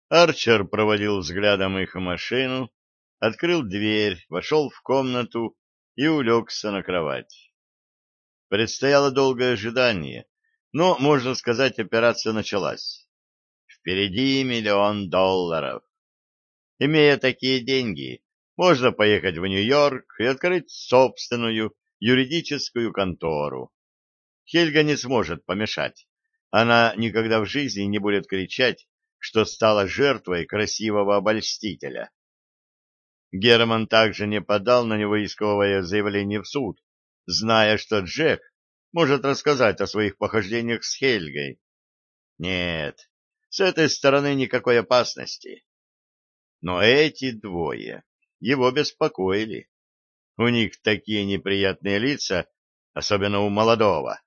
Арчер проводил взглядом их машину, открыл дверь, вошел в комнату и улегся на кровать. Предстояло долгое ожидание, но, можно сказать, операция началась. Впереди $1 000 000. Имея такие деньги, можно поехать в Нью-Йорк и открыть собственную юридическую контору. Хельга не сможет помешать. Она никогда в жизни не будет кричать, что стала жертвой красивого обольстителя. Герман также не подал на него исковое заявление в суд, зная, что Джек может рассказать о своих похождениях с Хельгой. Нет, с этой стороны никакой опасности. Но эти двое его беспокоили. У них такие неприятные лица, особенно у молодого.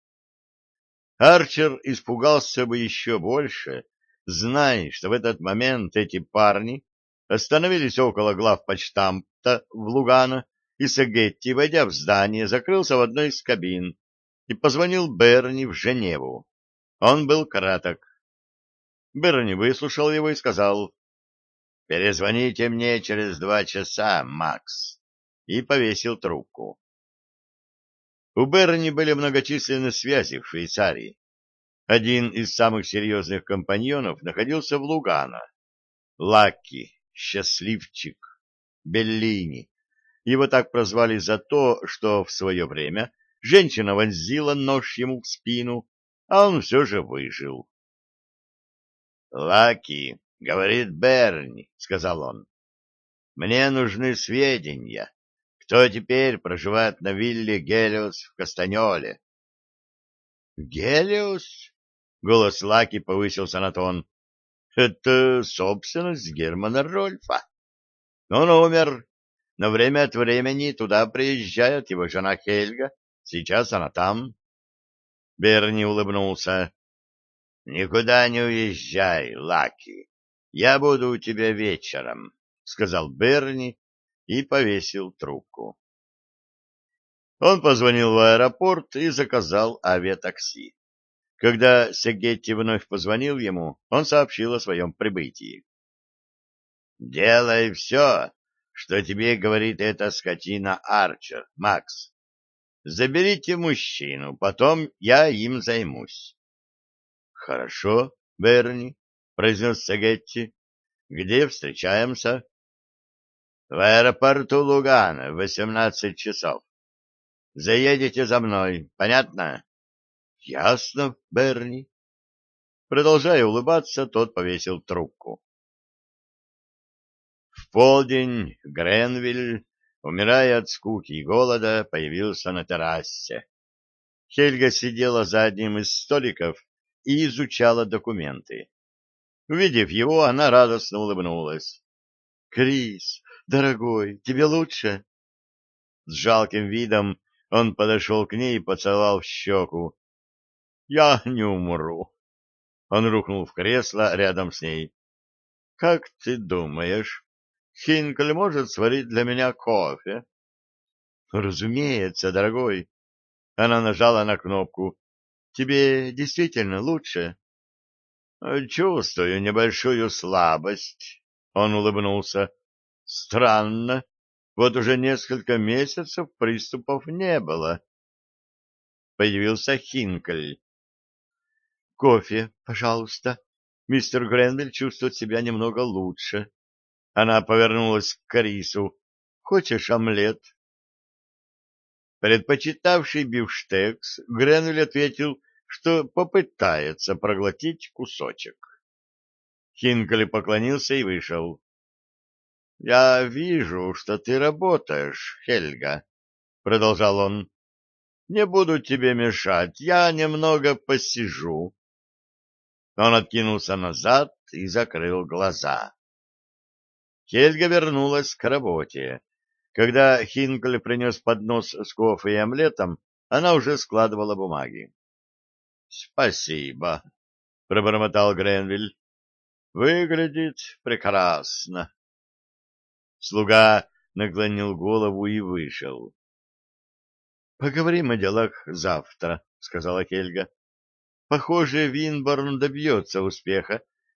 Арчер испугался бы еще больше, зная, что в этот момент эти парни остановились около главпочтамта в Лугано, и Сагетти, войдя в здание, закрылся в одной из кабин и позвонил Берни в Женеву. Он был краток. Берни выслушал его и сказал: «Перезвоните мне через 2 часа, Макс», и повесил трубку. У Берни были многочисленные связи в Швейцарии. Один из самых серьезных компаньонов находился в Лугано. Лаки, счастливчик, Беллини. Его так прозвали за то, что в свое время женщина вонзила нож ему в спину, а он все же выжил. «Лаки, — говорит Берни, — сказал он, — мне нужны сведения, кто теперь проживает на вилле Гелиос в Кастаньоле». «Гелиос?» — голос Лаки повысился на тон. «Это собственность Германа Рольфа. Он умер, но время от времени туда приезжает его жена Хельга. Сейчас она там». Берни улыбнулся. «Никуда не уезжай, Лаки. Я буду у тебя вечером», — сказал Берни и повесил трубку. Он позвонил в аэропорт и заказал авиатакси. Когда Сегетти вновь позвонил ему, он сообщил о своем прибытии. «Делай все, что тебе говорит эта скотина Арчер, Макс. Заберите мужчину, потом я им займусь». «Хорошо, Берни», — произнес Сегетти. «Где встречаемся?» «В аэропорту Лугано в 18 часов. Заедете за мной, понятно?» «Ясно, Берни». Продолжая улыбаться, тот повесил трубку. В полдень Гренвиль, умирая от скуки и голода, появился на террасе. Хельга сидела за одним из столиков и изучала документы. Увидев его, она радостно улыбнулась. — Крис, дорогой, тебе лучше? С жалким видом он подошел к ней и поцеловал в щеку. — Я не умру. Он рухнул в кресло рядом с ней. — Как ты думаешь, Хинкель может сварить для меня кофе? — Разумеется, дорогой. Она нажала на кнопку. — Тебе действительно лучше? — Чувствую небольшую слабость. Он улыбнулся. — Странно. Вот уже несколько месяцев приступов не было. Появился Хинкель. — Кофе, пожалуйста. Мистер Гренвилл чувствует себя немного лучше. Она повернулась к Карису. — Хочешь омлет? Предпочитавший бифштекс, Гренвилл ответил, что попытается проглотить кусочек. Хинкель поклонился и вышел. — Я вижу, что ты работаешь, Хельга, — продолжал он. — Не буду тебе мешать, я немного посижу. Он откинулся назад и закрыл глаза. Хельга вернулась к работе. Когда Хинкель принес поднос с кофе и омлетом, она уже складывала бумаги. — Спасибо, — пробормотал Гренвиль. — Выглядит прекрасно. Слуга наклонил голову и вышел. — Поговорим о делах завтра, — сказала Хельга. — Похоже, Винборн добьется успеха,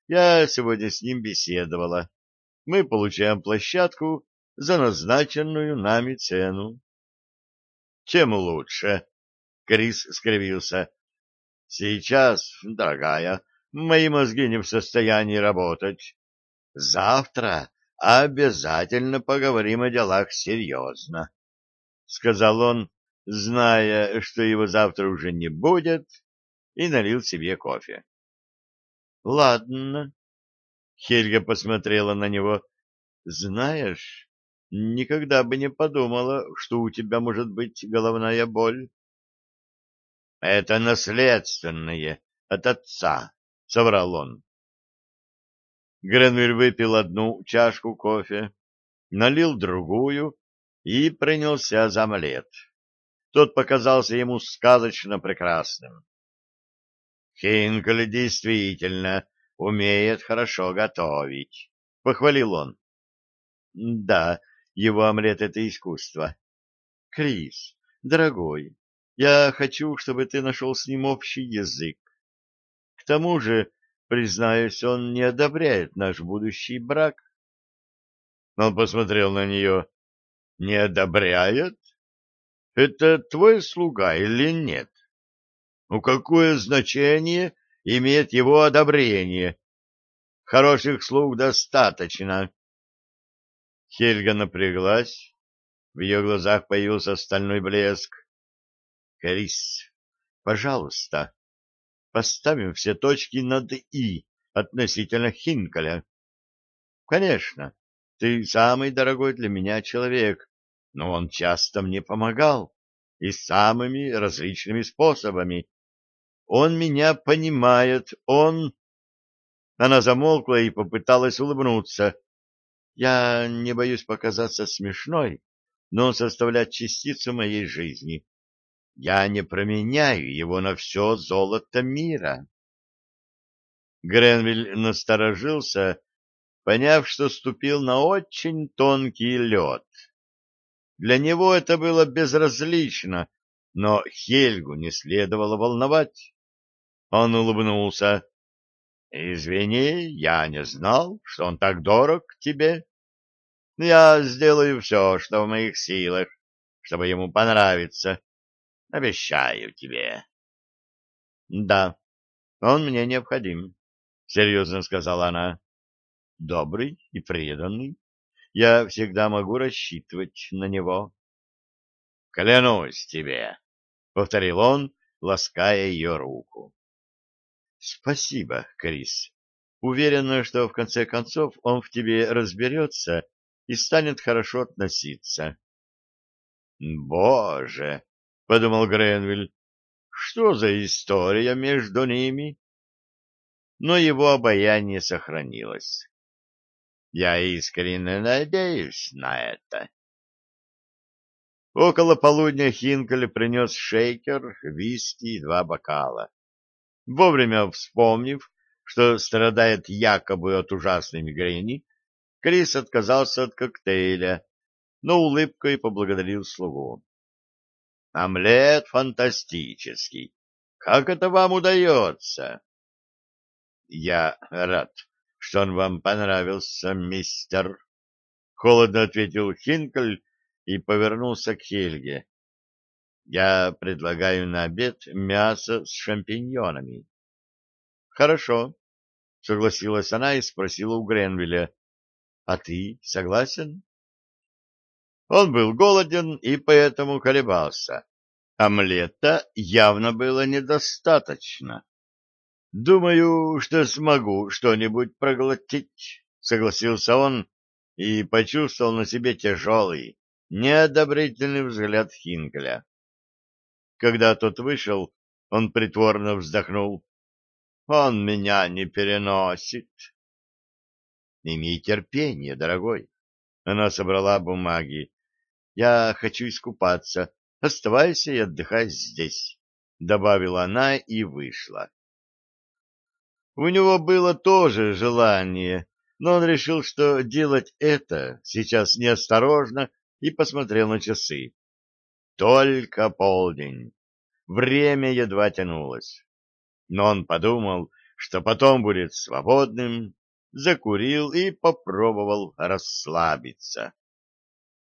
Я сегодня с ним беседовала. Мы получаем площадку за назначенную нами цену. Чем лучше? Крис скривился. Сейчас, дорогая, мои мозги не в состоянии работать. Завтра обязательно поговорим о делах серьезно, — сказал он, зная, что его завтра уже не будет, и налил себе кофе. — Ладно. Хельга посмотрела на него. — Знаешь, никогда бы не подумала, что у тебя может быть головная боль. — Это наследственное от отца, — соврал он. Гренвиль выпил одну чашку кофе, налил другую и принялся за омлет. Тот показался ему сказочно прекрасным. Хинкель действительно умеет хорошо готовить, — похвалил он. — Да, его омлет — это искусство. — Крис, дорогой, я хочу, чтобы ты нашел с ним общий язык. К тому же, признаюсь, он не одобряет наш будущий брак. Он посмотрел на нее. — Не одобряет? Это твой слуга или нет? Ну, какое значение имеет его одобрение? Хороших слуг достаточно. Хельга напряглась. В ее глазах появился стальной блеск. — Крис, пожалуйста, поставим все точки над «и» относительно Хинкеля. Конечно, ты самый дорогой для меня человек, но он часто мне помогал и самыми различными способами. Он меня понимает, он... Она замолкла и попыталась улыбнуться. Я не боюсь показаться смешной, но он составляет частицу моей жизни. Я не променяю его на все золото мира. Гренвиль насторожился, поняв, что ступил на очень тонкий лед. Для него это было безразлично, но Хельгу не следовало волновать. Он улыбнулся. — Извини, я не знал, что он так дорог тебе. Я сделаю все, что в моих силах, чтобы ему понравиться. Обещаю тебе. — Да, он мне необходим, — серьезно сказала она. — Добрый и преданный. Я всегда могу рассчитывать на него. — Клянусь тебе, — повторил он, лаская ее руку. — Спасибо, Крис. Уверена, что в конце концов он в тебе разберется и станет хорошо относиться. — Боже! — подумал Гренвиль. — Что за история между ними? Но его обаяние сохранилось. Я искренне надеюсь на это. Около полудня Хинкель принес шейкер, виски и 2 бокала. Вовремя вспомнив, что страдает якобы от ужасной мигрени, Крис отказался от коктейля, но улыбкой поблагодарил слугу. — Омлет фантастический. Как это вам удается? — Я рад, что он вам понравился, мистер. Холодно ответил Хинкель и повернулся к Хельге. — Я предлагаю на обед мясо с шампиньонами. — Хорошо, — согласилась она и спросила у Гренвилля. — А ты согласен? Он был голоден и поэтому колебался. Омлета явно было недостаточно. — Думаю, что смогу что-нибудь проглотить, — согласился он и почувствовал на себе тяжелый, неодобрительный взгляд Хинкеля. Когда тот вышел, он притворно вздохнул. — Он меня не переносит. — Имей терпение, дорогой. Она собрала бумаги. — Я хочу искупаться. Оставайся и отдыхай здесь, — добавила она и вышла. У него было тоже желание, но он решил, что делать это сейчас неосторожно, и посмотрел на часы. Только полдень. Время едва тянулось. Но он подумал, что потом будет свободным, закурил и попробовал расслабиться.